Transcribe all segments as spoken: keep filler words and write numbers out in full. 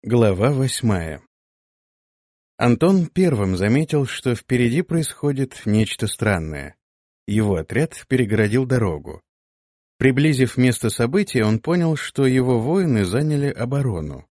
Глава восьмая. Антон первым заметил, что впереди происходит нечто странное. Его отряд перегородил дорогу. Приблизив место события, он понял, что его воины заняли оборону.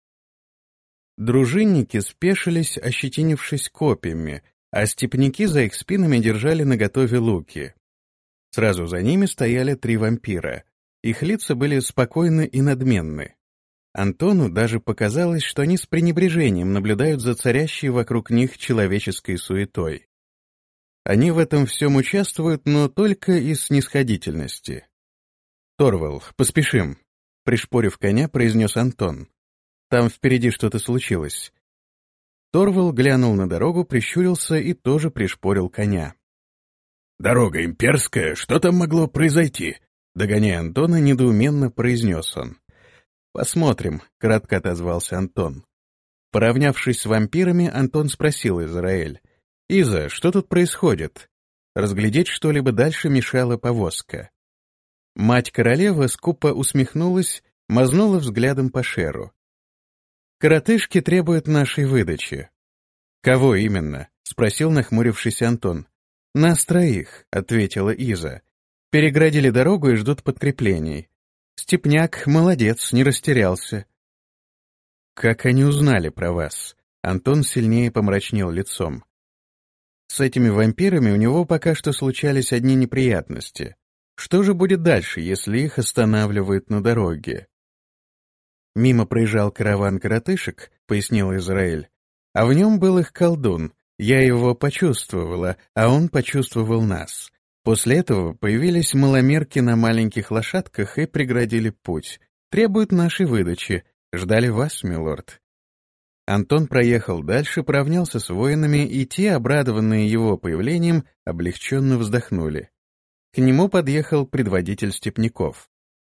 Дружинники спешились, ощетинившись копьями, а степняки за их спинами держали наготове луки. Сразу за ними стояли три вампира. Их лица были спокойны и надменны. Антону даже показалось, что они с пренебрежением наблюдают за царящей вокруг них человеческой суетой. Они в этом всем участвуют, но только из снисходительности. «Торвал, поспешим», — пришпорив коня, произнес Антон. «Там впереди что-то случилось». Торвал глянул на дорогу, прищурился и тоже пришпорил коня. «Дорога имперская, что там могло произойти?» Догоняя Антона, недоуменно произнес он. «Посмотрим», — кратко отозвался Антон. Поравнявшись с вампирами, Антон спросил Израэль. «Иза, что тут происходит?» Разглядеть что-либо дальше мешала повозка. Мать-королева скупо усмехнулась, мазнула взглядом по Шеру. «Коротышки требуют нашей выдачи». «Кого именно?» — спросил нахмурившийся Антон. «Нас троих», — ответила Иза. «Переградили дорогу и ждут подкреплений. Степняк молодец, не растерялся». «Как они узнали про вас?» Антон сильнее помрачнел лицом. «С этими вампирами у него пока что случались одни неприятности. Что же будет дальше, если их останавливают на дороге?» «Мимо проезжал караван коротышек», — пояснил Израэль. «А в нем был их колдун. Я его почувствовала, а он почувствовал нас. После этого появились маломерки на маленьких лошадках и преградили путь. Требуют нашей выдачи. Ждали вас, милорд». Антон проехал дальше, поравнялся с воинами, и те, обрадованные его появлением, облегченно вздохнули. К нему подъехал предводитель степняков.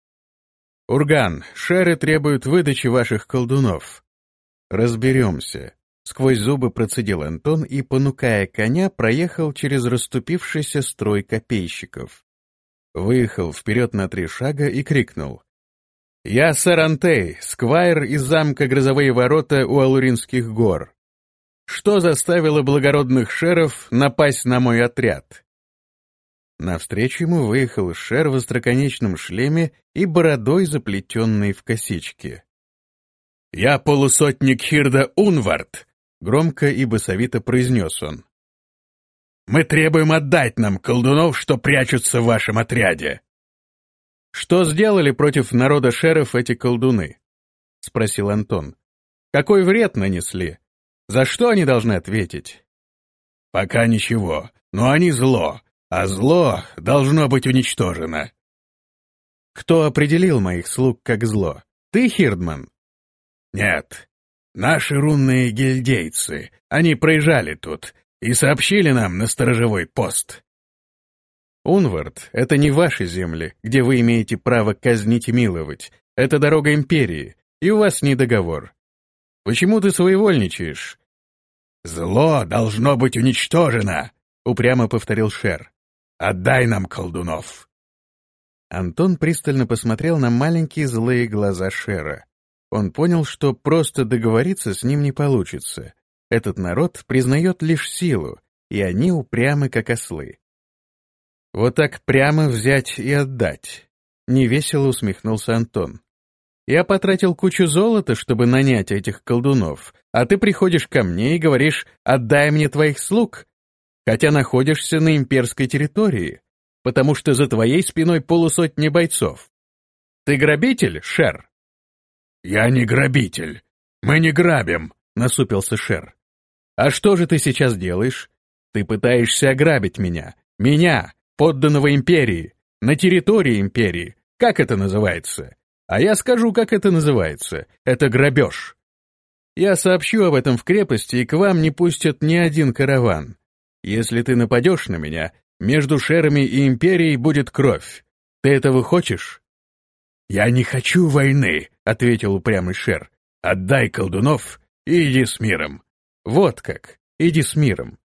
«Урган, шеры требуют выдачи ваших колдунов». «Разберемся». Сквозь зубы процедил Антон и, понукая коня, проехал через расступившийся строй копейщиков. Выехал вперед на три шага и крикнул. «Я сэр Антей, сквайр из замка Грозовые ворота у Алуринских гор. Что заставило благородных шеров напасть на мой отряд?» Навстречу ему выехал шер в остроконечном шлеме и бородой, заплетенной в косички. «Я полусотник Хирда Унвард», — громко и басовито произнес он. «Мы требуем отдать нам колдунов, что прячутся в вашем отряде». «Что сделали против народа шеров эти колдуны?» — спросил Антон. «Какой вред нанесли? За что они должны ответить?» «Пока ничего, но они зло, а зло должно быть уничтожено». «Кто определил моих слуг как зло? Ты, Хирдман?» «Нет. Наши рунные гильдейцы, они проезжали тут и сообщили нам на сторожевой пост». «Унвард, это не ваши земли, где вы имеете право казнить и миловать. Это дорога империи, и у вас с ней договор. Почему ты своевольничаешь?» «Зло должно быть уничтожено», — упрямо повторил Шер. «Отдай нам колдунов». Антон пристально посмотрел на маленькие злые глаза Шера. Он понял, что просто договориться с ним не получится. Этот народ признает лишь силу, и они упрямы, как ослы. «Вот так прямо взять и отдать», — невесело усмехнулся Антон. «Я потратил кучу золота, чтобы нанять этих колдунов, а ты приходишь ко мне и говоришь «отдай мне твоих слуг», хотя находишься на имперской территории, потому что за твоей спиной полусотни бойцов. Ты грабитель, Шер?» «Я не грабитель. Мы не грабим», — насупился Шер. «А что же ты сейчас делаешь? Ты пытаешься ограбить меня. Меня, подданного империи, на территории империи. Как это называется? А я скажу, как это называется. Это грабеж. Я сообщу об этом в крепости, и к вам не пустят ни один караван. Если ты нападешь на меня, между шерами и империей будет кровь. Ты этого хочешь?» «Я не хочу войны», — ответил упрямый Шер. «Отдай колдунов и иди с миром». «Вот как, иди с миром».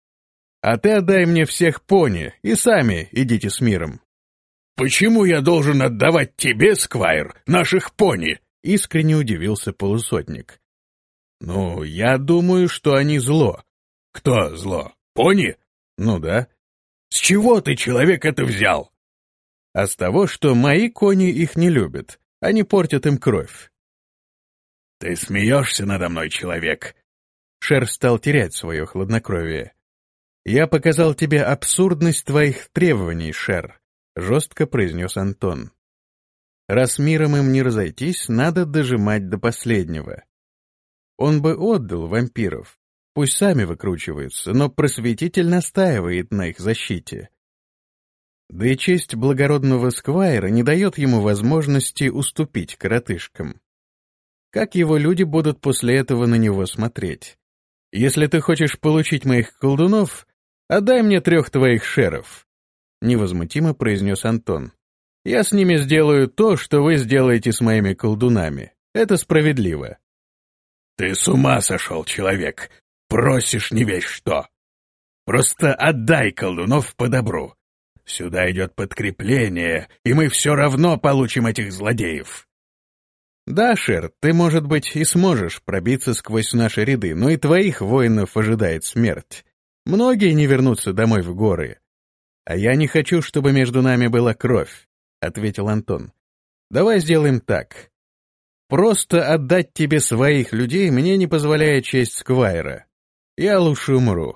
«А ты отдай мне всех пони, и сами идите с миром». «Почему я должен отдавать тебе, сквайр, наших пони?» — искренне удивился полусотник. Ну, я думаю, что они зло. Кто зло? Пони? Ну да. С чего ты, человек, это взял? А с того, что мои кони их не любят. Они портят им кровь. Ты смеешься надо мной, человек. Шер стал терять свое хладнокровие. «Я показал тебе абсурдность твоих требований, Шер», — жестко произнес Антон. «Раз миром им не разойтись, надо дожимать до последнего. Он бы отдал вампиров, пусть сами выкручиваются, но просветитель настаивает на их защите. Да и честь благородного сквайра не дает ему возможности уступить коротышкам. Как его люди будут после этого на него смотреть? Если ты хочешь получить моих колдунов, отдай мне трех твоих шеров», — невозмутимо произнес Антон. «Я с ними сделаю то, что вы сделаете с моими колдунами. Это справедливо». «Ты с ума сошел, человек! Просишь не весь что! Просто отдай колдунов по добру. Сюда идет подкрепление, и мы все равно получим этих злодеев». «Да, Шер, ты, может быть, и сможешь пробиться сквозь наши ряды, но и твоих воинов ожидает смерть. Многие не вернутся домой в горы. А я не хочу, чтобы между нами была кровь», — ответил Антон. «Давай сделаем так. Просто отдать тебе своих людей мне не позволяет честь сквайра. Я лучше умру».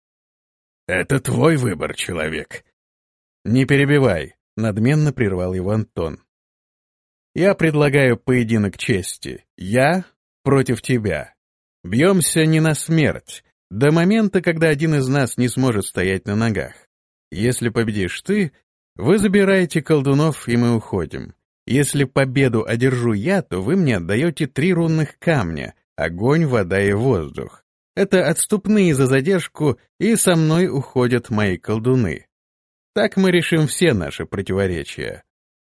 «Это твой выбор, человек». «Не перебивай», — надменно прервал его Антон. «Я предлагаю поединок чести. Я против тебя. Бьемся не на смерть, до момента, когда один из нас не сможет стоять на ногах. Если победишь ты, вы забираете колдунов, и мы уходим. Если победу одержу я, то вы мне отдаете три рунных камня — огонь, вода и воздух. Это отступные за задержку, и со мной уходят мои колдуны. Так мы решим все наши противоречия».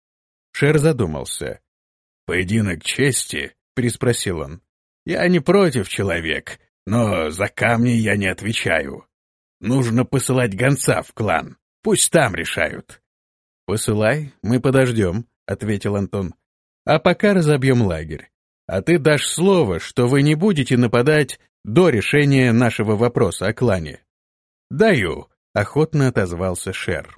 Шер задумался. «Поединок чести?» — переспросил он. «Я не против, человек, но за камни я не отвечаю. Нужно посылать гонца в клан, пусть там решают». «Посылай, мы подождем», — ответил Антон. «А пока разобьем лагерь. А ты дашь слово, что вы не будете нападать до решения нашего вопроса о клане». «Даю», — охотно отозвался Шер.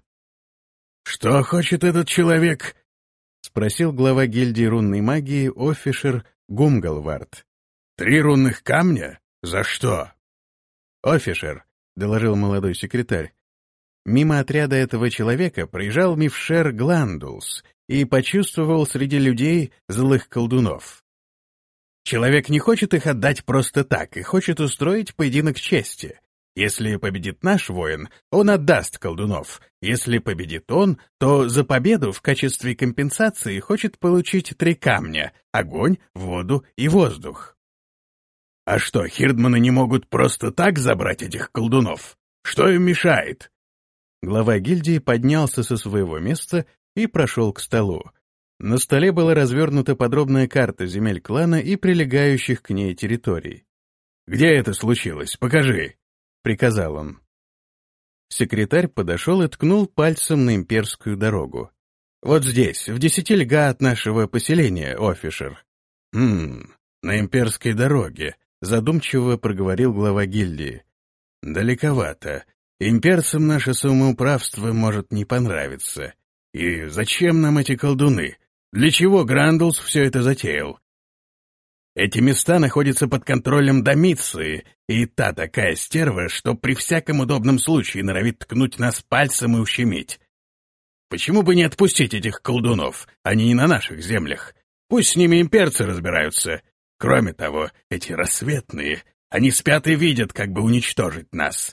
«Что хочет этот человек?» — спросил глава гильдии рунной магии Офишер Гумгалвард. «Три рунных камня? За что?» «Офишер», — доложил молодой секретарь. «Мимо отряда этого человека проезжал Мифшер Гландулс и почувствовал среди людей злых колдунов. Человек не хочет их отдать просто так и хочет устроить поединок чести. Если победит наш воин, он отдаст колдунов. Если победит он, то за победу в качестве компенсации хочет получить три камня — огонь, воду и воздух». «А что, хирдманы не могут просто так забрать этих колдунов? Что им мешает?» Глава гильдии поднялся со своего места и прошел к столу. На столе была развернута подробная карта земель клана и прилегающих к ней территорий. «Где это случилось? Покажи!» — приказал он. Секретарь подошел и ткнул пальцем на имперскую дорогу. «Вот здесь, в десяти льга от нашего поселения, Офишер». «Хм, на имперской дороге», — задумчиво проговорил глава гильдии. «Далековато. Имперцам наше самоуправство может не понравиться. И зачем нам эти колдуны? Для чего Грандулс все это затеял? Эти места находятся под контролем Домиции, и та такая стерва, что при всяком удобном случае норовит ткнуть нас пальцем и ущемить. Почему бы не отпустить этих колдунов? Они не на наших землях. Пусть с ними имперцы разбираются. Кроме того, эти рассветные, они спят и видят, как бы уничтожить нас.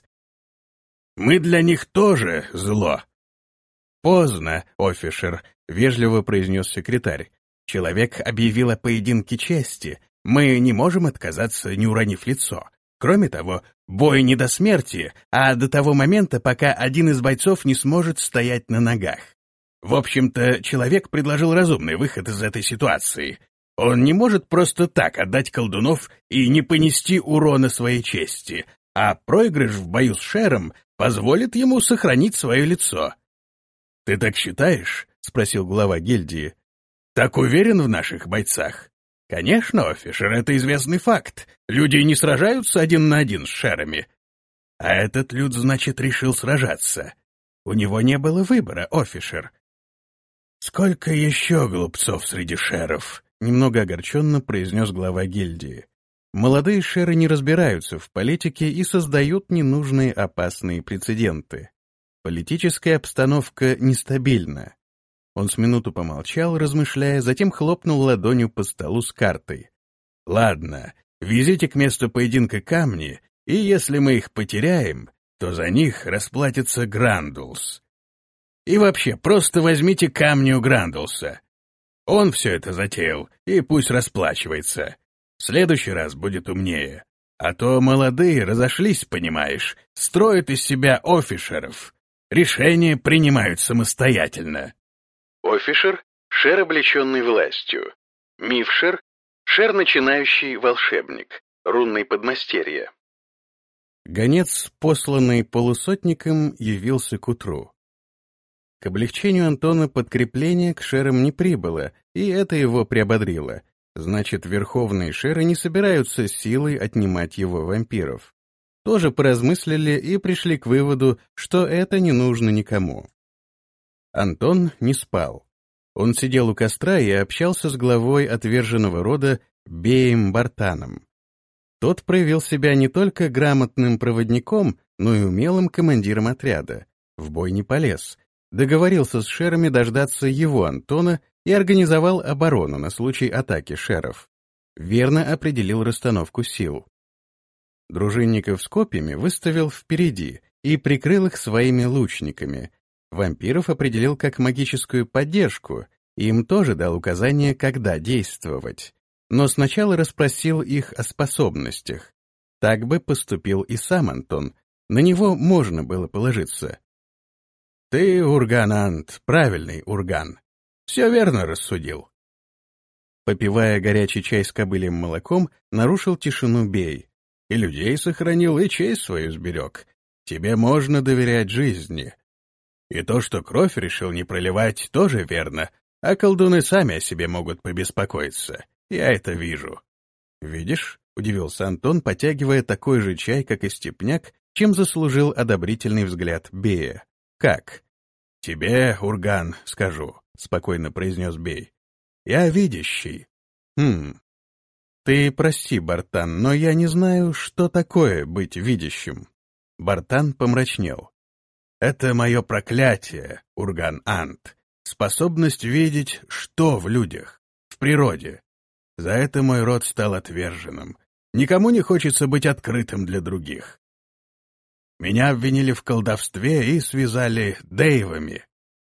Мы для них тоже зло». «Поздно, Офишер», — вежливо произнес секретарь. «Человек объявил о поединке чести. Мы не можем отказаться, не уронив лицо. Кроме того, бой не до смерти, а до того момента, пока один из бойцов не сможет стоять на ногах. В общем-то, человек предложил разумный выход из этой ситуации. Он не может просто так отдать колдунов и не понести урона своей чести, а проигрыш в бою с Шером позволит ему сохранить свое лицо». «Ты так считаешь?» — спросил глава гильдии. «Так уверен в наших бойцах?» Конечно, офишер, это известный факт. Люди не сражаются один на один с шерами. А этот люд, значит, решил сражаться. У него не было выбора, офишер. Сколько еще глупцов среди шеров? Немного огорченно произнес глава гильдии. Молодые шеры не разбираются в политике и создают ненужные опасные прецеденты. Политическая обстановка нестабильна. Он с минуту помолчал, размышляя, затем хлопнул ладонью по столу с картой. «Ладно, везите к месту поединка камни, и если мы их потеряем, то за них расплатится Грандулс. И вообще, просто возьмите камни у Грандулса. Он все это затеял, и пусть расплачивается. В следующий раз будет умнее. А то молодые разошлись, понимаешь, строят из себя офишеров. Решения принимают самостоятельно». Офишер — шер, облеченный властью. Мифшер — шер, начинающий волшебник, рунный подмастерье. Гонец, посланный полусотником, явился к утру. К облегчению Антона подкрепление к шерам не прибыло, и это его приободрило. Значит, верховные шеры не собираются силой отнимать его вампиров. Тоже поразмыслили и пришли к выводу, что это не нужно никому. Антон не спал. Он сидел у костра и общался с главой отверженного рода Беем Бартаном. Тот проявил себя не только грамотным проводником, но и умелым командиром отряда. В бой не полез. Договорился с шерами дождаться его, Антона, и организовал оборону на случай атаки шеров. Верно определил расстановку сил. Дружинников с копьями выставил впереди и прикрыл их своими лучниками. Вампиров определил как магическую поддержку, и им тоже дал указание, когда действовать. Но сначала расспросил их о способностях. Так бы поступил и сам Антон, на него можно было положиться. «Ты, Урган Ант, правильный Урган. Все верно рассудил». Попивая горячий чай с кобыльим молоком, нарушил тишину Бей. «И людей сохранил, и честь свою сберег. Тебе можно доверять жизни. И то, что кровь решил не проливать, тоже верно, а колдуны сами о себе могут побеспокоиться. Я это вижу». «Видишь?» — удивился Антон, потягивая такой же чай, как и степняк, чем заслужил одобрительный взгляд Бея. «Как?» «Тебе, Урган, скажу», — спокойно произнес Бей. «Я видящий». «Хм. Ты прости, Бартан, но я не знаю, что такое быть видящим». Бартан помрачнел. «Это мое проклятие, Урган Ант, способность видеть, что в людях, в природе. За это мой род стал отверженным. Никому не хочется быть открытым для других. Меня обвинили в колдовстве и связали дейвами.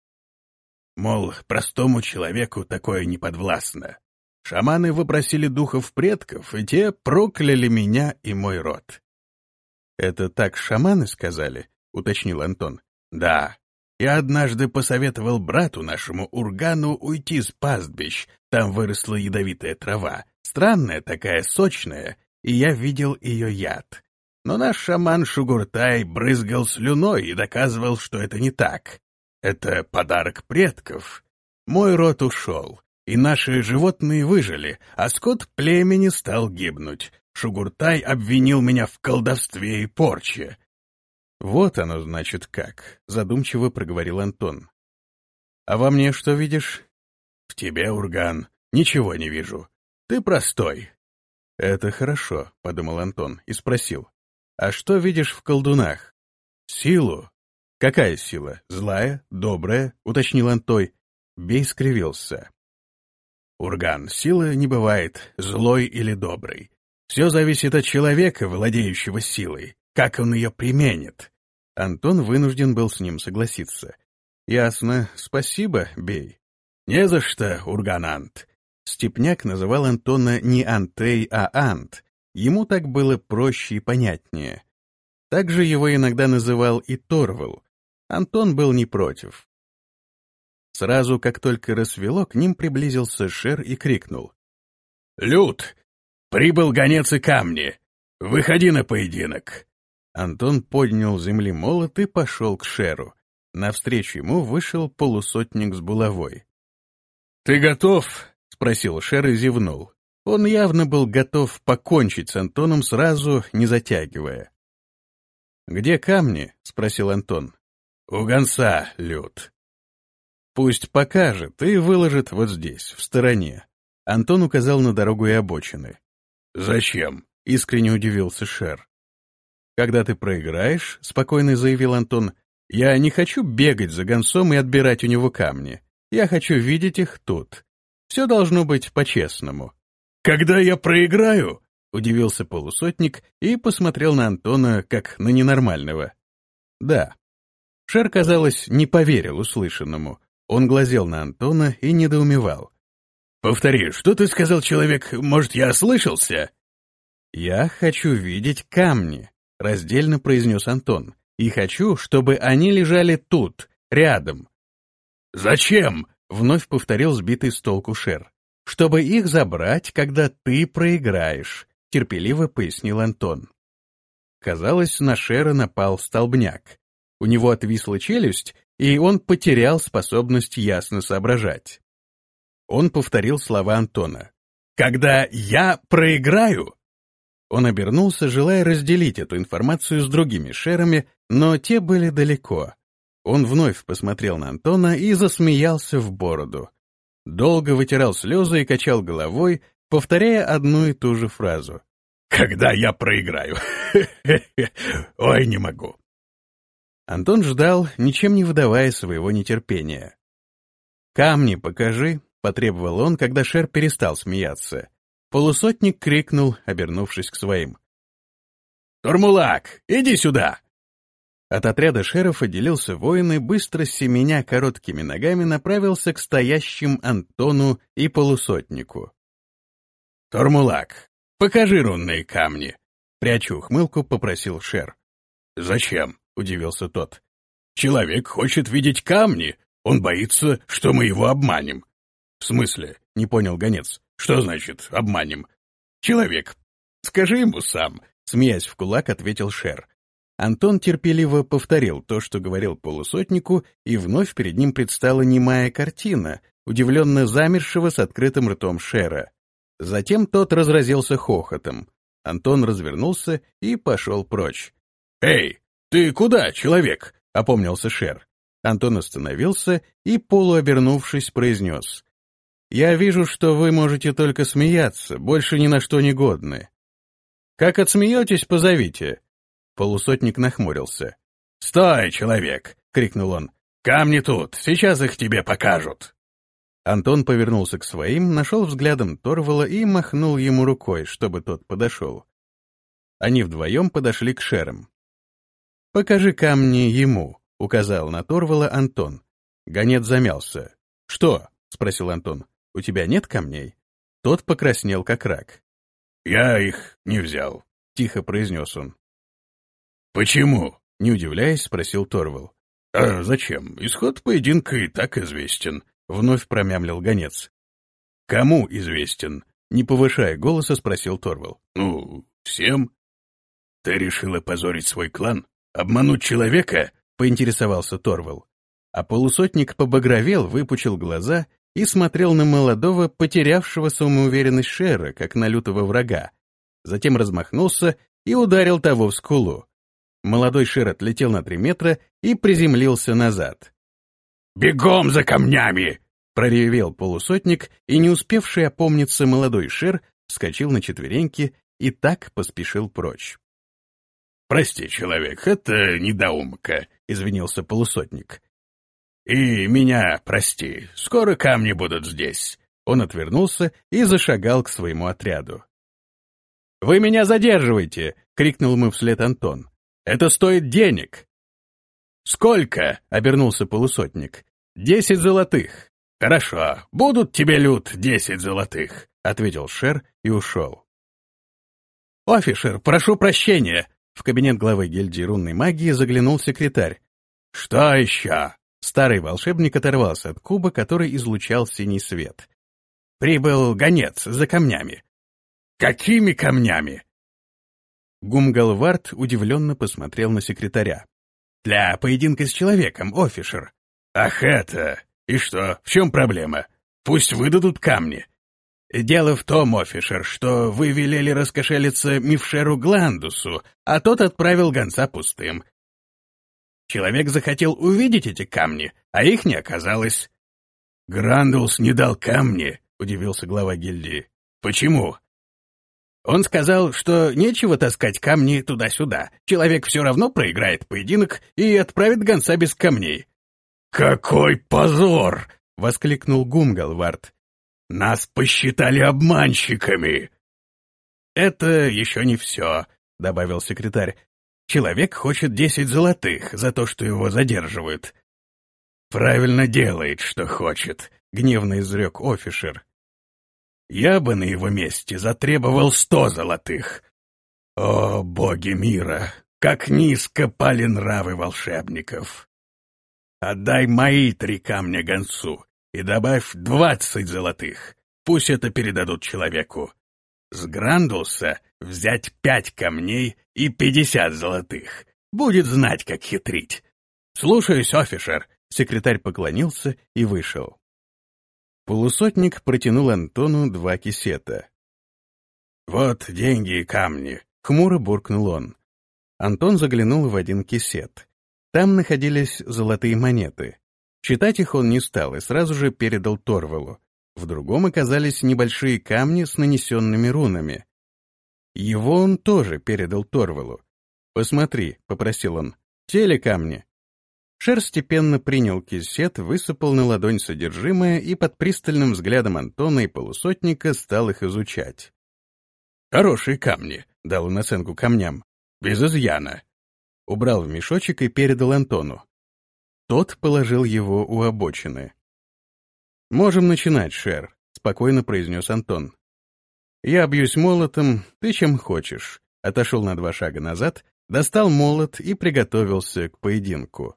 Мол, простому человеку такое не подвластно. Шаманы вопросили духов предков, и те прокляли меня и мой род». «Это так шаманы сказали?» — уточнил Антон. «Да. Я однажды посоветовал брату нашему Ургану уйти с пастбищ. Там выросла ядовитая трава, странная такая, сочная, и я видел ее яд. Но наш шаман Шугуртай брызгал слюной и доказывал, что это не так. Это подарок предков. Мой род ушел, и наши животные выжили, а скот племени стал гибнуть. Шугуртай обвинил меня в колдовстве и порче». «Вот оно, значит, как», — задумчиво проговорил Антон. «А во мне что видишь?» «В тебе, Урган, ничего не вижу. Ты простой». «Это хорошо», — подумал Антон и спросил. «А что видишь в колдунах?» «Силу». «Какая сила? Злая? Добрая?» — уточнил Антой. Бей скривился. «Урган, сила не бывает злой или доброй. Все зависит от человека, владеющего силой. Как он ее применит?» Антон вынужден был с ним согласиться. «Ясно. Спасибо, Бей». «Не за что, Урган Ант». Степняк называл Антона не Антей, а Ант. Ему так было проще и понятнее. Также его иногда называл и Торвал. Антон был не против. Сразу, как только рассвело, к ним приблизился Шер и крикнул. «Люд! Прибыл гонец и камни! Выходи на поединок!» Антон поднял с земли молот и пошел к Шеру. Навстречу ему вышел полусотник с булавой. «Ты готов?» — спросил Шер и зевнул. Он явно был готов покончить с Антоном сразу, не затягивая. «Где камни?» — спросил Антон. «У гонца, Люд». «Пусть покажет и выложит вот здесь, в стороне». Антон указал на дорогу и обочины. «Зачем?» — искренне удивился Шер. «Когда ты проиграешь, — спокойно заявил Антон, — я не хочу бегать за гонцом и отбирать у него камни. Я хочу видеть их тут. Все должно быть по-честному». «Когда я проиграю?» — удивился полусотник и посмотрел на Антона как на ненормального. «Да». Шер, казалось, не поверил услышанному. Он глазел на Антона и недоумевал. «Повтори, что ты сказал, человек? Может, я ослышался?» «Я хочу видеть камни», — раздельно произнес Антон. «И хочу, чтобы они лежали тут, рядом». «Зачем?» — вновь повторил сбитый с толку Шер. «Чтобы их забрать, когда ты проиграешь», — терпеливо пояснил Антон. Казалось, на Шера напал столбняк. У него отвисла челюсть, и он потерял способность ясно соображать. Он повторил слова Антона. «Когда я проиграю?» Он обернулся, желая разделить эту информацию с другими шерами, но те были далеко. Он вновь посмотрел на Антона и засмеялся в бороду. Долго вытирал слезы и качал головой, повторяя одну и ту же фразу. «Когда я проиграю? Ой, не могу». Антон ждал, ничем не выдавая своего нетерпения. «Камни покажи», — потребовал он, когда Шер перестал смеяться. Полусотник крикнул, обернувшись к своим. «Турмулак, иди сюда!» От отряда шеров отделился воин и, быстро семеня короткими ногами, направился к стоящим Антону и полусотнику. «Турмулак, покажи рунные камни!» Пряча ухмылку, попросил Шер. «Зачем?» — удивился тот. «Человек хочет видеть камни. Он боится, что мы его обманем». «В смысле?» — не понял гонец. «Что значит обманем?» «Человек, скажи ему сам», — смеясь в кулак, ответил Шер. Антон терпеливо повторил то, что говорил полусотнику, и вновь перед ним предстала немая картина, удивленно замершего с открытым ртом Шера. Затем тот разразился хохотом. Антон развернулся и пошел прочь. «Эй, ты куда, человек?» — опомнился Шер. Антон остановился и, полуобернувшись, произнес. «Я вижу, что вы можете только смеяться, больше ни на что не годны. Как отсмеетесь, позовите». Полусотник нахмурился. «Стой, человек!» — крикнул он. «Камни тут, сейчас их тебе покажут!» Антон повернулся к своим, нашел взглядом Торвала и махнул ему рукой, чтобы тот подошел. Они вдвоем подошли к шерам. «Покажи камни ему», — указал на Торвала Антон. Гонец замялся. «Что?» — спросил Антон. «У тебя нет камней?» Тот покраснел, как рак. «Я их не взял», — тихо произнес он. «Почему?» — не удивляясь, спросил Торвал. «А зачем? Исход поединка и так известен», — вновь промямлил гонец. «Кому известен?» — не повышая голоса, спросил Торвал. «Ну, всем». «Ты решил опозорить свой клан? Обмануть человека?» — поинтересовался Торвал. А полусотник побагровел, выпучил глаза и смотрел на молодого, потерявшего самоуверенность Шера, как на лютого врага. Затем размахнулся и ударил того в скулу. Молодой Шер отлетел на три метра и приземлился назад. «Бегом за камнями!» — проревел полусотник, и не успевший опомниться молодой Шер вскочил на четвереньки и так поспешил прочь. «Прости, человек, это недоумка», — извинился полусотник. «И меня прости, скоро камни будут здесь». Он отвернулся и зашагал к своему отряду. «Вы меня задерживаете!» — крикнул ему вслед Антон. «Это стоит денег!» «Сколько?» — обернулся полусотник. «Десять золотых». «Хорошо, будут тебе, Люд, десять золотых», — ответил Шер и ушел. «Офишер, прошу прощения!» В кабинет главы гильдии рунной магии заглянул секретарь. «Что еще?» Старый волшебник оторвался от куба, который излучал синий свет. «Прибыл гонец за камнями». «Какими камнями?» Гумгалвард удивленно посмотрел на секретаря. «Для поединка с человеком, офишер». «Ах это! И что, в чем проблема? Пусть выдадут камни». «Дело в том, офишер, что вы велели раскошелиться Мифшеру Гландусу, а тот отправил гонца пустым. Человек захотел увидеть эти камни, а их не оказалось». «Грандулс не дал камни?» — удивился глава гильдии. «Почему?» «Он сказал, что нечего таскать камни туда-сюда. Человек все равно проиграет поединок и отправит гонца без камней». «Какой позор!» — воскликнул Гумгалвард. «Нас посчитали обманщиками!» «Это еще не все», — добавил секретарь. «Человек хочет десять золотых за то, что его задерживают». «Правильно делает, что хочет», — гневно изрек офишер. «Я бы на его месте затребовал сто золотых. О, боги мира, как низко пали нравы волшебников! Отдай мои три камня гонцу и добавь двадцать золотых, пусть это передадут человеку. С Грандулса взять пять камней и пятьдесят золотых. Будет знать, как хитрить. Слушаюсь, офишер». Секретарь поклонился и вышел. Полусотник протянул Антону два кисета. «Вот деньги и камни», — хмуро буркнул он. Антон заглянул в один кисет. Там находились золотые монеты. Читать их он не стал и сразу же передал Торвалу. В другом оказались небольшие камни с нанесенными рунами. Его он тоже передал Торвалу. «Посмотри», — попросил он, — «те ли камни?» Шер степенно принял кисет, высыпал на ладонь содержимое и под пристальным взглядом Антона и полусотника стал их изучать. «Хорошие камни», — дал он оценку камням, — «без изъяна». Убрал в мешочек и передал Антону. Тот положил его у обочины. «Можем начинать, Шер», — спокойно произнес Антон. «Я бьюсь молотом, ты чем хочешь». Отошел на два шага назад, достал молот и приготовился к поединку.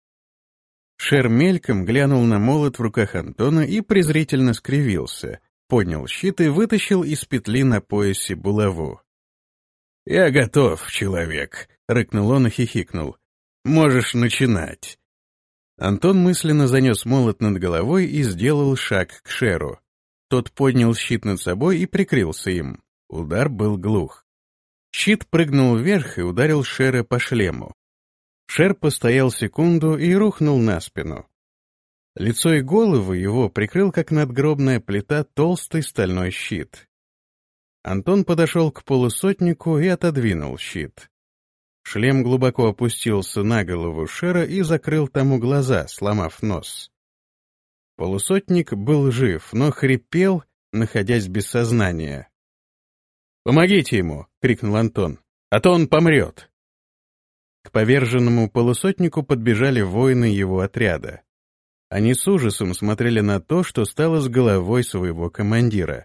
Шер мельком глянул на молот в руках Антона и презрительно скривился, поднял щит и вытащил из петли на поясе булаву. «Я готов, человек», — рыкнул он и хихикнул. «Можешь начинать». Антон мысленно занес молот над головой и сделал шаг к Шеру. Тот поднял щит над собой и прикрылся им. Удар был глух. Щит прыгнул вверх и ударил Шера по шлему. Шер постоял секунду и рухнул на спину. Лицо и голову его прикрыл, как надгробная плита, толстый стальной щит. Антон подошел к полусотнику и отодвинул щит. Шлем глубоко опустился на голову Шера и закрыл тому глаза, сломав нос. Полусотник был жив, но хрипел, находясь без сознания. «Помогите ему!» — крикнул Антон. «А то он помрет!» К поверженному полусотнику подбежали воины его отряда. Они с ужасом смотрели на то, что стало с головой своего командира.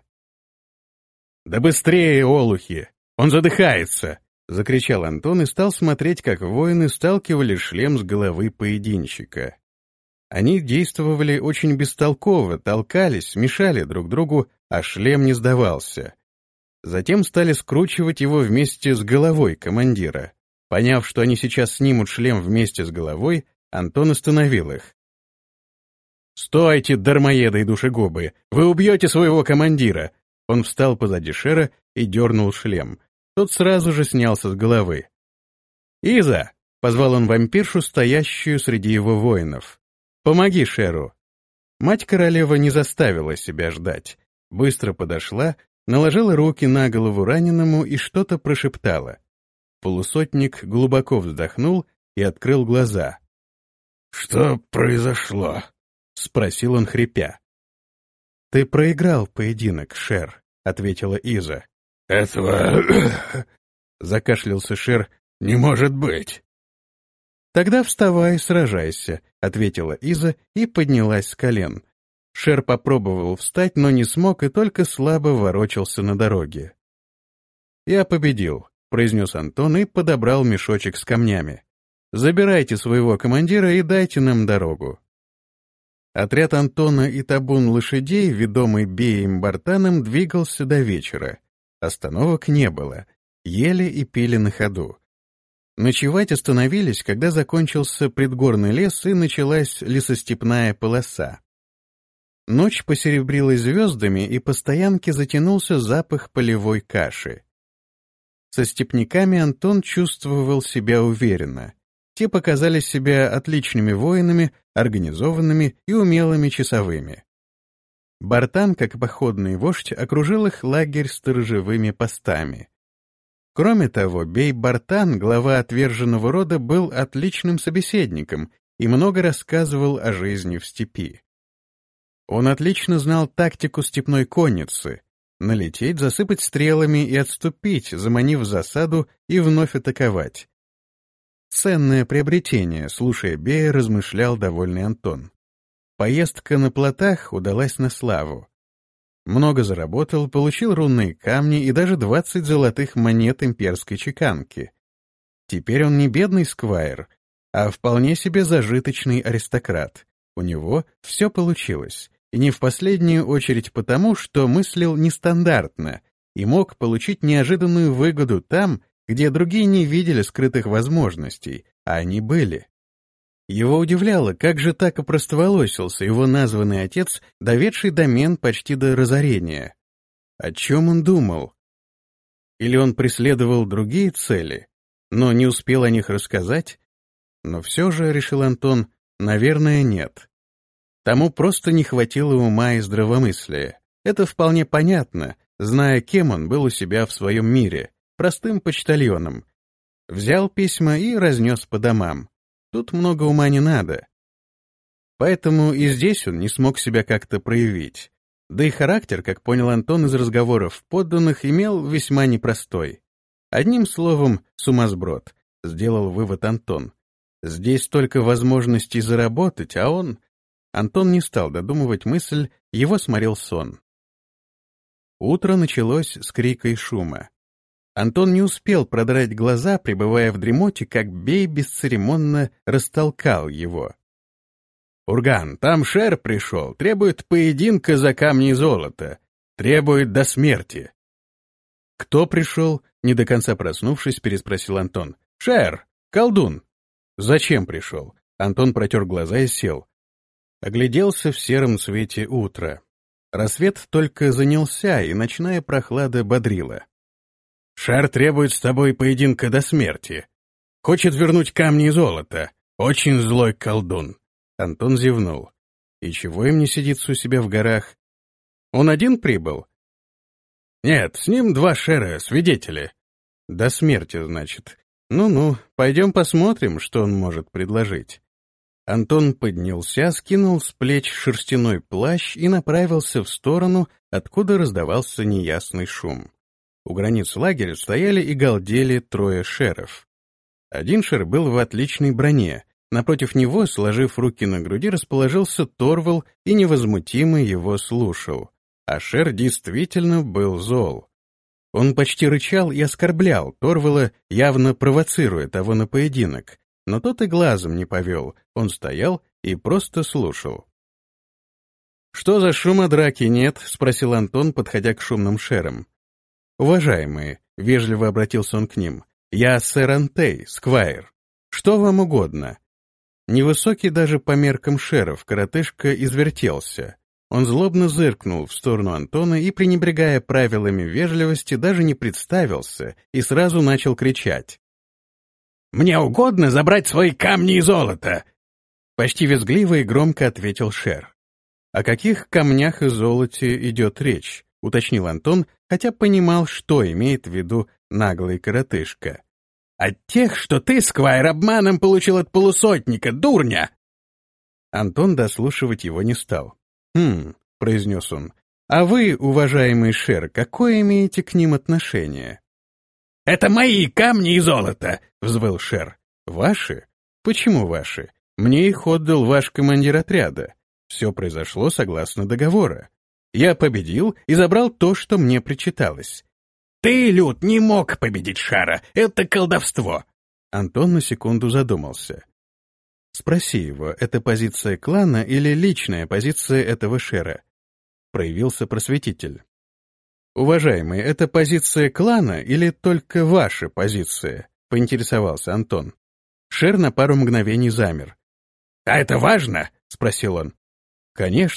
«Да быстрее, олухи! Он задыхается!» — закричал Антон и стал смотреть, как воины сталкивали шлем с головы поединщика. Они действовали очень бестолково, толкались, мешали друг другу, а шлем не сдавался. Затем стали скручивать его вместе с головой командира. Поняв, что они сейчас снимут шлем вместе с головой, Антон остановил их. «Стойте, дармоеды и душегубы! Вы убьете своего командира!» Он встал позади Шера и дернул шлем. Тот сразу же снялся с головы. «Иза!» — позвал он вампиршу, стоящую среди его воинов. «Помоги Шеру!» Мать королева не заставила себя ждать. Быстро подошла, наложила руки на голову раненому и что-то прошептала. Полусотник глубоко вздохнул и открыл глаза. «Что произошло?» — спросил он, хрипя. «Ты проиграл поединок, Шер», — ответила Иза. «Этого...» — закашлялся Шер. «Не может быть!» «Тогда вставай, сражайся», — ответила Иза и поднялась с колен. Шер попробовал встать, но не смог и только слабо ворочался на дороге. «Я победил», — произнес Антон и подобрал мешочек с камнями. «Забирайте своего командира и дайте нам дорогу». Отряд Антона и табун лошадей, ведомый Беем Бартаном, двигался до вечера. Остановок не было, ели и пили на ходу. Ночевать остановились, когда закончился предгорный лес и началась лесостепная полоса. Ночь посеребрилась звездами, и по стоянке затянулся запах полевой каши. Со степняками Антон чувствовал себя уверенно. Те показали себя отличными воинами, организованными и умелыми часовыми. Бартан, как походный вождь, окружил их лагерь сторожевыми постами. Кроме того, Бей-Бартан, глава отверженного рода, был отличным собеседником и много рассказывал о жизни в степи. Он отлично знал тактику степной конницы — налететь, засыпать стрелами и отступить, заманив в засаду и вновь атаковать. Ценное приобретение, слушая Бея, размышлял довольный Антон. Поездка на плотах удалась на славу. Много заработал, получил рунные камни и даже двадцать золотых монет имперской чеканки. Теперь он не бедный сквайр, а вполне себе зажиточный аристократ. У него все получилось, и не в последнюю очередь потому, что мыслил нестандартно и мог получить неожиданную выгоду там, где другие не видели скрытых возможностей, а они были. Его удивляло, как же так опростоволосился его названный отец, доведший домен почти до разорения. О чем он думал? Или он преследовал другие цели, но не успел о них рассказать? Но все же, решил Антон, наверное, нет. Тому просто не хватило ума и здравомыслия. Это вполне понятно, зная, кем он был у себя в своем мире, простым почтальоном. Взял письма и разнес по домам. Тут много ума не надо. Поэтому и здесь он не смог себя как-то проявить. Да и характер, как понял Антон из разговоров подданных, имел весьма непростой. Одним словом, сумасброд, сделал вывод Антон. Здесь столько возможностей заработать, а он... Антон не стал додумывать мысль, его сморил сон. Утро началось с крика и шума. Антон не успел продрать глаза, пребывая в дремоте, как Бей бесцеремонно растолкал его. «Урган, там Шер пришел, требует поединка за камни и золото, требует до смерти». «Кто пришел?» — не до конца проснувшись, переспросил Антон. «Шер, колдун». «Зачем пришел?» Антон протер глаза и сел. Огляделся в сером свете утра. Рассвет только занялся, и ночная прохлада бодрила. «Шер требует с тобой поединка до смерти. Хочет вернуть камни и золото. Очень злой колдун». Антон зевнул. «И чего им не сидится у себя в горах? Он один прибыл?» «Нет, с ним два шера, свидетели». «До смерти, значит. Ну-ну, пойдем посмотрим, что он может предложить». Антон поднялся, скинул с плеч шерстяной плащ и направился в сторону, откуда раздавался неясный шум. У границ лагеря стояли и галдели трое шеров. Один шер был в отличной броне. Напротив него, сложив руки на груди, расположился Торвал и невозмутимо его слушал. А шер действительно был зол. Он почти рычал и оскорблял Торвала, явно провоцируя того на поединок. Но тот и глазом не повел, он стоял и просто слушал. «Что за шума драки нет?» — спросил Антон, подходя к шумным шерам. «Уважаемые», — вежливо обратился он к ним, — «я сэр Антей, сквайр. Что вам угодно?» Невысокий даже по меркам шеров коротышка извертелся. Он злобно зыркнул в сторону Антона и, пренебрегая правилами вежливости, даже не представился и сразу начал кричать. «Мне угодно забрать свои камни и золото!» Почти визгливо и громко ответил шер. «О каких камнях и золоте идет речь?» — уточнил Антон, хотя понимал, что имеет в виду наглый коротышка. «От тех, что ты, сквайр, обманом получил от полусотника, дурня!» Антон дослушивать его не стал. «Хм», — произнес он, — «а вы, уважаемый шер, какое имеете к ним отношение?» «Это мои камни и золото!» — взвыл шер. «Ваши? Почему ваши? Мне их отдал ваш командир отряда. Все произошло согласно договора. Я победил и забрал то, что мне причиталось». «Ты, Люд, не мог победить Шара! Это колдовство!» Антон на секунду задумался. «Спроси его, это позиция клана или личная позиция этого шера?» Проявился просветитель. «Уважаемый, это позиция клана или только ваша позиция?» — поинтересовался Антон. Шер на пару мгновений замер. «А это важно?» — спросил он. «Конечно.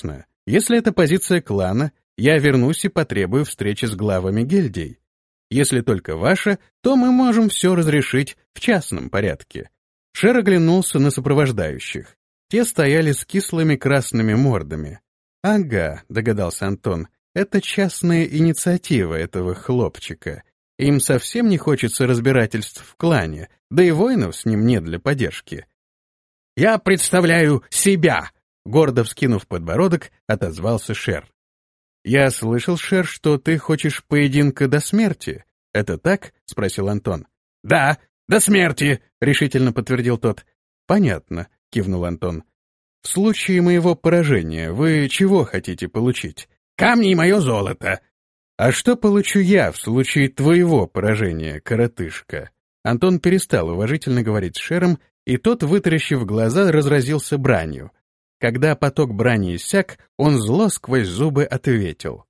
Если это позиция клана, я вернусь и потребую встречи с главами гильдий. Если только ваша, то мы можем все разрешить в частном порядке». Шер оглянулся на сопровождающих. Те стояли с кислыми красными мордами. «Ага», — догадался Антон, — «это частная инициатива этого хлопчика. Им совсем не хочется разбирательств в клане, да и воинов с ним нет для поддержки». «Я представляю себя!» — гордо вскинув подбородок, отозвался Шер. «Я слышал, Шер, что ты хочешь поединка до смерти. Это так?» — спросил Антон. «Да, до смерти!» — решительно подтвердил тот. «Понятно», — кивнул Антон. «В случае моего поражения вы чего хотите получить?» «Камни и мое золото». «А что получу я в случае твоего поражения, коротышка?» Антон перестал уважительно говорить с Шером, и тот, вытаращив глаза, разразился бранью. Когда поток брани иссяк, он зло сквозь зубы ответил: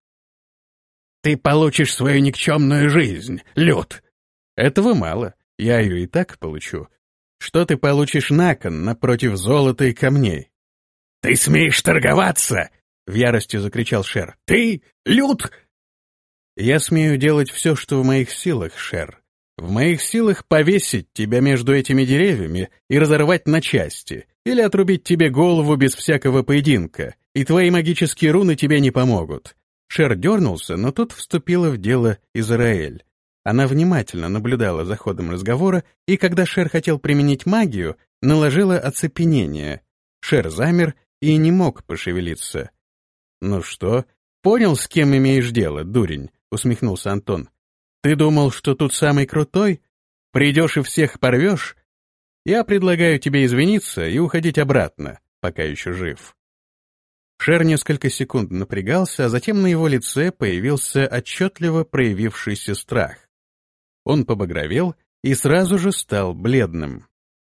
«Ты получишь свою никчемную жизнь, Люд!» «Этого мало, я ее и так получу. Что ты получишь на кон напротив золота и камней?» «Ты смеешь торговаться?» — в ярости закричал Шер. «Ты, Люд!» «Я смею делать все, что в моих силах, Шер. В моих силах повесить тебя между этими деревьями и разорвать на части, или отрубить тебе голову без всякого поединка, и твои магические руны тебе не помогут». Шер дернулся, но тут вступила в дело Израэль. Она внимательно наблюдала за ходом разговора, и когда Шер хотел применить магию, наложила оцепенение. Шер замер и не мог пошевелиться. «Ну что, понял, с кем имеешь дело, дурень?» — усмехнулся Антон. «Ты думал, что тут самый крутой? Придешь и всех порвешь? Я предлагаю тебе извиниться и уходить обратно, пока еще жив». Шер несколько секунд напрягался, а затем на его лице появился отчетливо проявившийся страх. Он побагровел и сразу же стал бледным.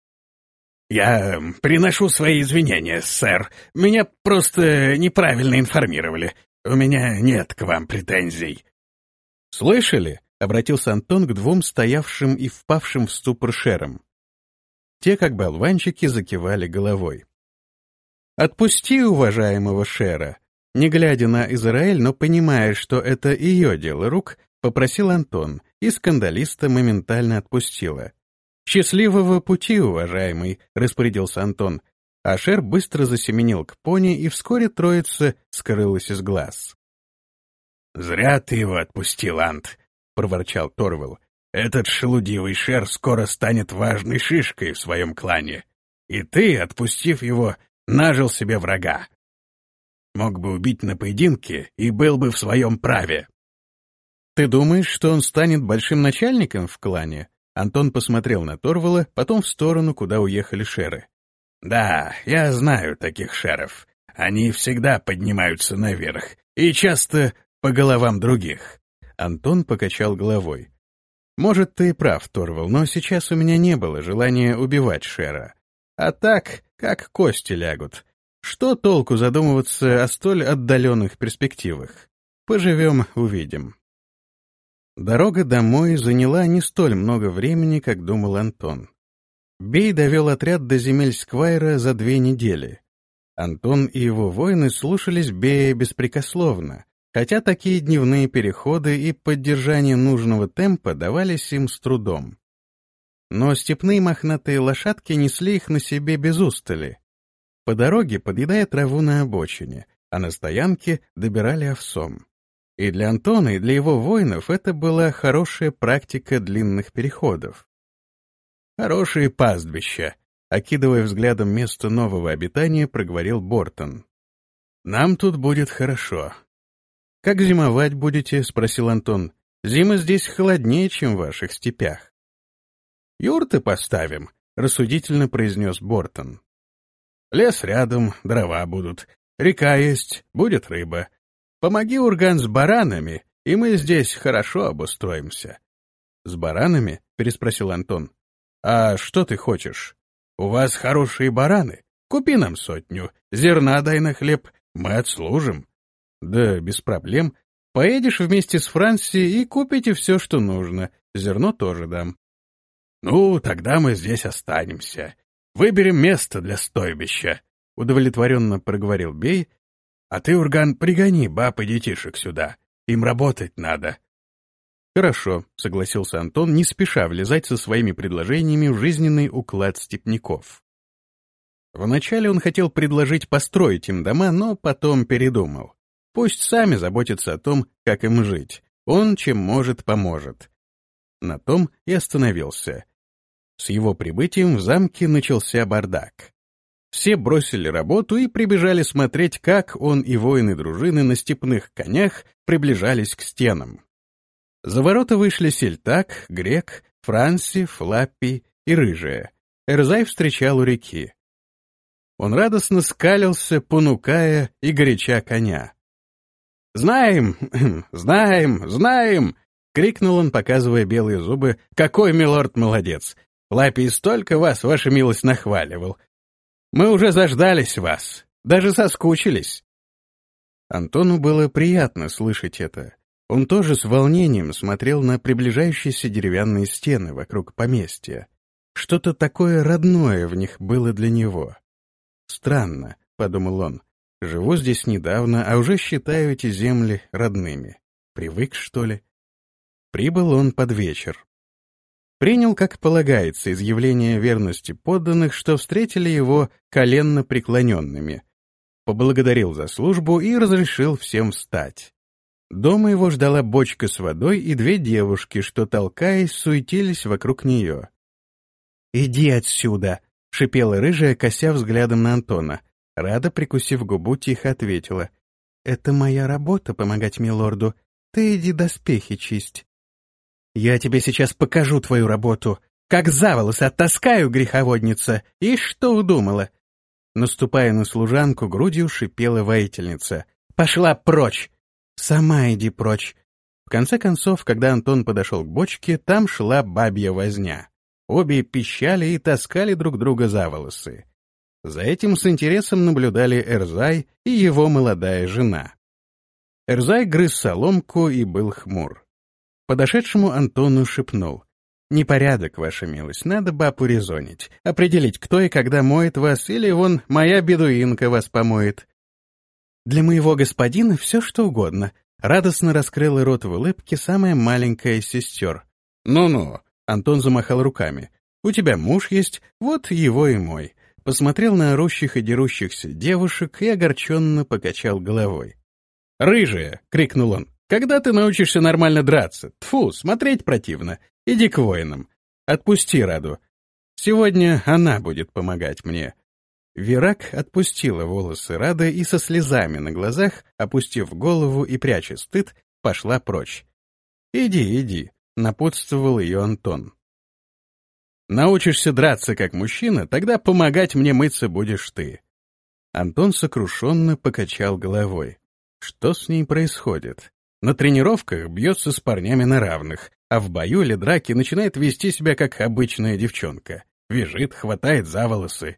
«Я приношу свои извинения, сэр. Меня просто неправильно информировали. У меня нет к вам претензий». «Слышали?» — обратился Антон к двум стоявшим и впавшим в ступор Шерам. Те, как болванчики, закивали головой. «Отпусти уважаемого Шера», — не глядя на Израэль, но понимая, что это ее дело рук, попросил Антон, и скандалиста моментально отпустила. «Счастливого пути, уважаемый», — распорядился Антон, а Шер быстро засеменил к пони, и вскоре троица скрылась из глаз. «Зря ты его отпустил, Ант», — проворчал Торвал. «Этот шелудивый Шер скоро станет важной шишкой в своем клане, и ты, отпустив его, нажил себе врага. Мог бы убить на поединке и был бы в своем праве». «Ты думаешь, что он станет большим начальником в клане?» Антон посмотрел на Торвала, потом в сторону, куда уехали Шеры. «Да, я знаю таких Шеров. Они всегда поднимаются наверх, и часто по головам других». Антон покачал головой. «Может, ты и прав, Торвал, но сейчас у меня не было желания убивать Шера. А так, как кости лягут. Что толку задумываться о столь отдаленных перспективах? Поживем, увидим». Дорога домой заняла не столь много времени, как думал Антон. Бей довел отряд до земель Сквайра за две недели. Антон и его воины слушались Бея беспрекословно, хотя такие дневные переходы и поддержание нужного темпа давались им с трудом. Но степные мохнатые лошадки несли их на себе без устали. По дороге подъедая траву на обочине, а на стоянке добирали овсом. И для Антона, и для его воинов это была хорошая практика длинных переходов. «Хорошие пастбища», — окидывая взглядом место нового обитания, проговорил Бортон. «Нам тут будет хорошо». «Как зимовать будете?» — спросил Антон. «Зимы здесь холоднее, чем в ваших степях». «Юрты поставим», — рассудительно произнес Бортон. «Лес рядом, дрова будут, река есть, будет рыба. Помоги, Урган, с баранами, и мы здесь хорошо обустроимся». «С баранами?» — переспросил Антон. «А что ты хочешь? У вас хорошие бараны. Купи нам сотню, зерна дай на хлеб, мы отслужим». «Да, без проблем. Поедешь вместе с Франси и купите все, что нужно. Зерно тоже дам». «Ну, тогда мы здесь останемся. Выберем место для стойбища», — удовлетворенно проговорил Бей. А ты, Урган, пригони баб и детишек сюда. Им работать надо». «Хорошо», — согласился Антон, не спеша влезать со своими предложениями в жизненный уклад степняков. Вначале он хотел предложить построить им дома, но потом передумал. Пусть сами заботятся о том, как им жить. Он, чем может, поможет. На том и остановился. С его прибытием в замке начался бардак. Все бросили работу и прибежали смотреть, как он и воины дружины на степных конях приближались к стенам. За ворота вышли Сельтак, Грек, Франси, Флаппи и Рыжая. Эрзай встречал у реки. Он радостно скалился, понукая и горяча коня. «Знаем, знаем, знаем!» — крикнул он, показывая белые зубы. «Какой милорд молодец! Флаппи столько вас, ваша милость, нахваливал. Мы уже заждались вас, даже соскучились». Антону было приятно слышать это. Он тоже с волнением смотрел на приближающиеся деревянные стены вокруг поместья. Что-то такое родное в них было для него. «Странно», — подумал он, — «живу здесь недавно, а уже считаю эти земли родными. Привык, что ли?» Прибыл он под вечер. Принял, как полагается, изъявление верности подданных, что встретили его коленно преклоненными. Поблагодарил за службу и разрешил всем встать. Дома его ждала бочка с водой и две девушки, что, толкаясь, суетились вокруг нее. «Иди отсюда!» — шипела Рыжая, кося взглядом на Антона. Рада, прикусив губу, тихо ответила. «Это моя работа — помогать милорду. Ты иди доспехи чисть». «Я тебе сейчас покажу твою работу. Как за волосы оттаскаю, греховодница. И что удумала?» Наступая на служанку, грудью шипела воительница. «Пошла прочь!» «Сама иди прочь». В конце концов, когда Антон подошел к бочке, там шла бабья возня. Обе пищали и таскали друг друга за волосы. За этим с интересом наблюдали Эрзай и его молодая жена. Эрзай грыз соломку и был хмур. Подошедшему Антону шепнул. «Непорядок, ваша милость, надо баб урезонить, определить, кто и когда моет вас, или вон моя бедуинка вас помоет». «Для моего господина все что угодно», — радостно раскрыла рот в улыбке самая маленькая из сестер. «Ну-ну», — Антон замахал руками, — «у тебя муж есть, вот его и мой». Посмотрел на орущих и дерущихся девушек и огорченно покачал головой. «Рыжая!» — крикнул он. «Когда ты научишься нормально драться? Тьфу, смотреть противно. Иди к воинам. Отпусти Раду. Сегодня она будет помогать мне». Вирак отпустила волосы Рады и со слезами на глазах, опустив голову и пряча стыд, пошла прочь. «Иди, иди», — напутствовал ее Антон. «Научишься драться как мужчина, тогда помогать мне мыться будешь ты». Антон сокрушенно покачал головой. Что с ней происходит? На тренировках бьется с парнями на равных, а в бою или драке начинает вести себя как обычная девчонка. Визжит, хватает за волосы.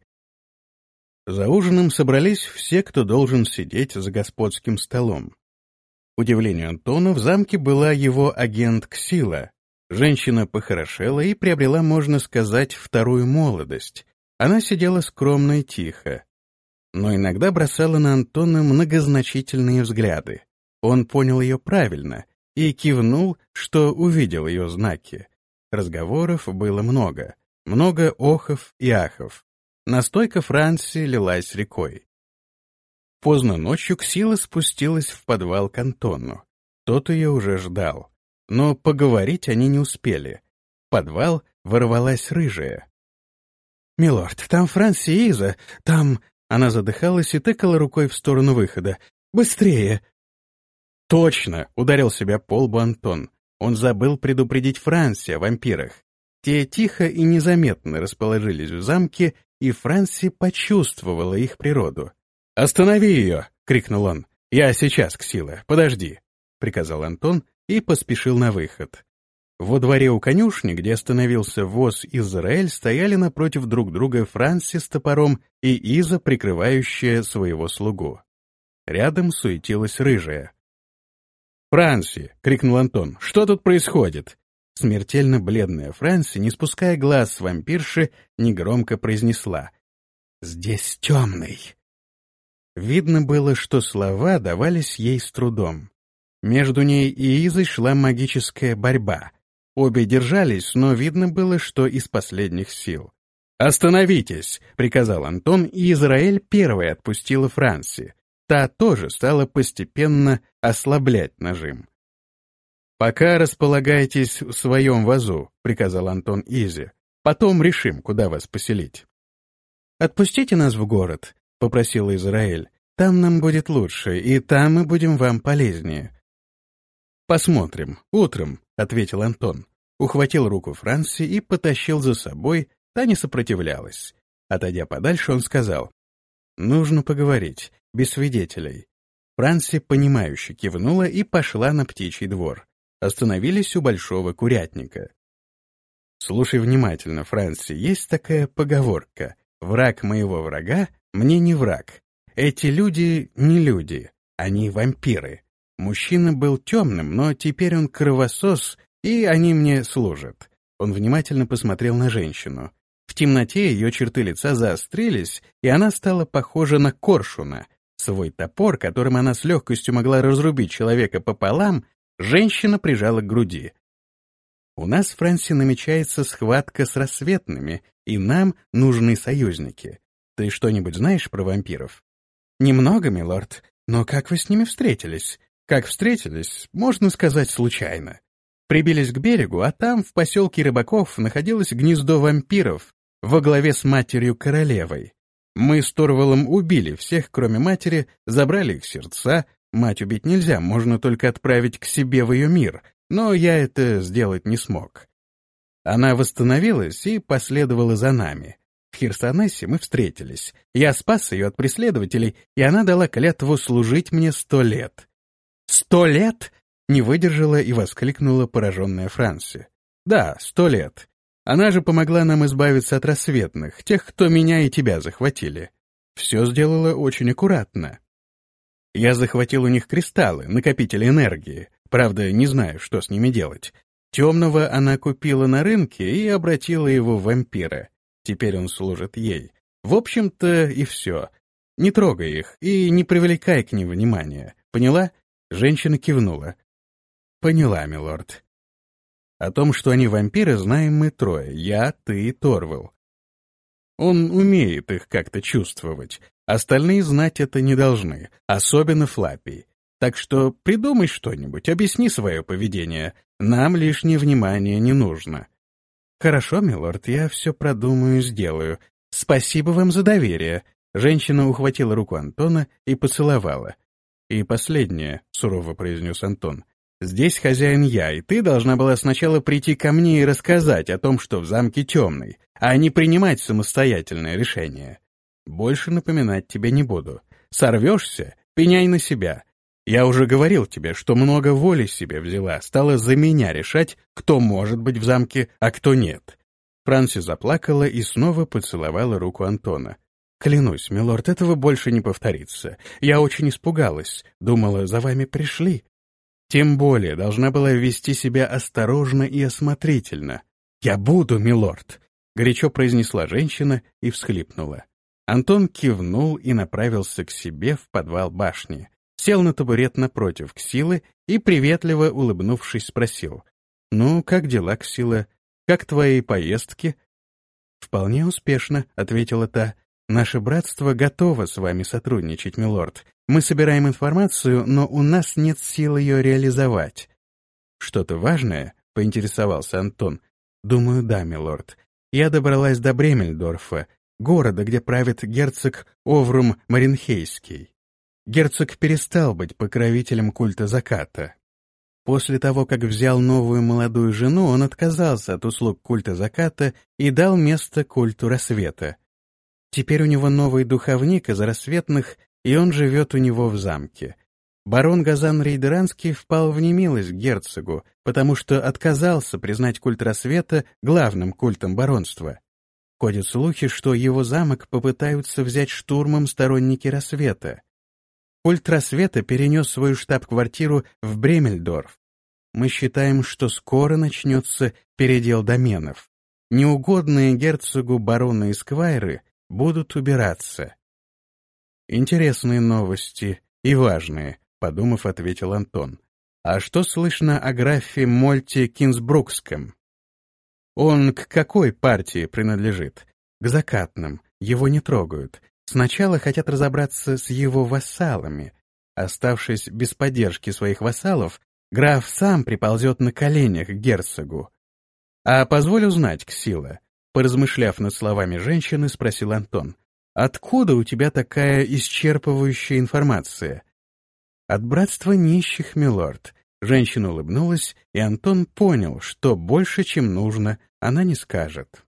За ужином собрались все, кто должен сидеть за господским столом. К удивлению Антона, в замке была его агент Ксила. Женщина похорошела и приобрела, можно сказать, вторую молодость. Она сидела скромно и тихо, но иногда бросала на Антона многозначительные взгляды. Он понял ее правильно и кивнул, что увидел ее знаки. Разговоров было много, много охов и ахов. Настойка Франси лилась рекой. Поздно ночью Ксила спустилась в подвал к Антону. Тот ее уже ждал. Но поговорить они не успели. В подвал ворвалась Рыжая. «Милорд, там Франси и Иза, там...» Она задыхалась и тыкала рукой в сторону выхода. «Быстрее!» «Точно!» — ударил себя по лбу Антон. Он забыл предупредить Франси о вампирах. Те тихо и незаметно расположились в замке, и Франси почувствовала их природу. «Останови ее!» — крикнул он. «Я сейчас, Ксила, подожди!» — приказал Антон и поспешил на выход. Во дворе у конюшни, где остановился воз Израиль, стояли напротив друг друга Франси с топором и Иза, прикрывающая своего слугу. Рядом суетилась Рыжая. «Франси!» — крикнул Антон. «Что тут происходит?» Смертельно бледная Франси, не спуская глаз с вампирши, негромко произнесла. «Здесь темный». Видно было, что слова давались ей с трудом. Между ней и Изой шла магическая борьба. Обе держались, но видно было, что из последних сил. «Остановитесь!» — приказал Антон, и Израэль первой отпустила Франси. Та тоже стала постепенно ослаблять нажим. «Пока располагайтесь в своем вазу», — приказал Антон Изе. «Потом решим, куда вас поселить». «Отпустите нас в город», — попросил Израэль. «Там нам будет лучше, и там мы будем вам полезнее». «Посмотрим. Утром», — ответил Антон. Ухватил руку Франси и потащил за собой. Та не сопротивлялась. Отойдя подальше, он сказал: «Нужно поговорить, без свидетелей». Франси, понимающе кивнула и пошла на птичий двор. Остановились у большого курятника. «Слушай внимательно, Франси, есть такая поговорка: враг моего врага мне не враг. Эти люди не люди, они вампиры. Мужчина был темным, но теперь он кровосос, и они мне служат». Он внимательно посмотрел на женщину. В темноте ее черты лица заострились, и она стала похожа на коршуна. Свой топор, которым она с легкостью могла разрубить человека пополам, женщина прижала к груди. «У нас, Франси, намечается схватка с рассветными, и нам нужны союзники. Ты что-нибудь знаешь про вампиров?» «Немного, милорд, но как вы с ними встретились?» «Как встретились, можно сказать, случайно. Прибились к берегу, а там, в поселке рыбаков, находилось гнездо вампиров во главе с матерью-королевой. Мы с Торвалом убили всех, кроме матери, забрали их сердца. Мать убить нельзя, можно только отправить к себе в ее мир, но я это сделать не смог. Она восстановилась и последовала за нами. В Херсонесе мы встретились. Я спас ее от преследователей, и она дала клятву служить мне сто лет». «Сто лет?» — не выдержала и воскликнула пораженная Франси. «Да, сто лет. Она же помогла нам избавиться от рассветных, тех, кто меня и тебя захватили. Все сделала очень аккуратно. Я захватил у них кристаллы, накопители энергии. Правда, не знаю, что с ними делать. Темного она купила на рынке и обратила его в вампира. Теперь он служит ей. В общем-то и все. Не трогай их и не привлекай к ним внимания. Поняла?» Женщина кивнула. «Поняла, милорд. О том, что они вампиры, знаем мы трое. Я, ты и Торвал. Он умеет их как-то чувствовать. Остальные знать это не должны, особенно Флаппий. Так что придумай что-нибудь, объясни свое поведение. Нам лишнее внимание не нужно». «Хорошо, милорд, я все продумаю и сделаю. Спасибо вам за доверие». Женщина ухватила руку Антона и поцеловала. «И последнее», — сурово произнес Антон. «Здесь хозяин я, и ты должна была сначала прийти ко мне и рассказать о том, что в замке темный, а не принимать самостоятельное решение. Больше напоминать тебе не буду. Сорвешься — пеняй на себя. Я уже говорил тебе, что много воли себе взяла, стала за меня решать, кто может быть в замке, а кто нет». Франси заплакала и снова поцеловала руку Антона. «Клянусь, милорд, этого больше не повторится. Я очень испугалась, думала, за вами пришли. Тем более должна была вести себя осторожно и осмотрительно. Я буду, милорд», — горячо произнесла женщина и всхлипнула. Антон кивнул и направился к себе в подвал башни. Сел на табурет напротив Ксилы и, приветливо улыбнувшись, спросил: «Ну, как дела, Ксила? Как твои поездки?» «Вполне успешно», — ответила та. «Наше братство готово с вами сотрудничать, милорд. Мы собираем информацию, но у нас нет сил ее реализовать». «Что-то важное?» — поинтересовался Антон. «Думаю, да, милорд. Я добралась до Бремельдорфа, города, где правит герцог Оврум Маринхейский. Герцог перестал быть покровителем культа заката. После того, как взял новую молодую жену, он отказался от услуг культа заката и дал место культу рассвета. Теперь у него новый духовник из рассветных, и он живет у него в замке. Барон Газан Рейдеранский впал в немилость к герцогу, потому что отказался признать культ рассвета главным культом баронства. Ходят слухи, что его замок попытаются взять штурмом сторонники рассвета. Культ рассвета перенес свою штаб-квартиру в Бремельдорф. Мы считаем, что скоро начнется передел доменов. Неугодные герцогу бароны и сквайры будут убираться. Интересные новости и важные, подумав, ответил Антон. А что слышно о графе Мольте Кинсбрукском? Он к какой партии принадлежит? К закатным. Его не трогают. Сначала хотят разобраться с его вассалами. Оставшись без поддержки своих вассалов, граф сам приползет на коленях к герцогу. «А позволь узнать, Ксила», — поразмышляв над словами женщины, спросил Антон, «откуда у тебя такая исчерпывающая информация?» «От братства нищих, милорд». Женщина улыбнулась, и Антон понял, что больше, чем нужно, она не скажет.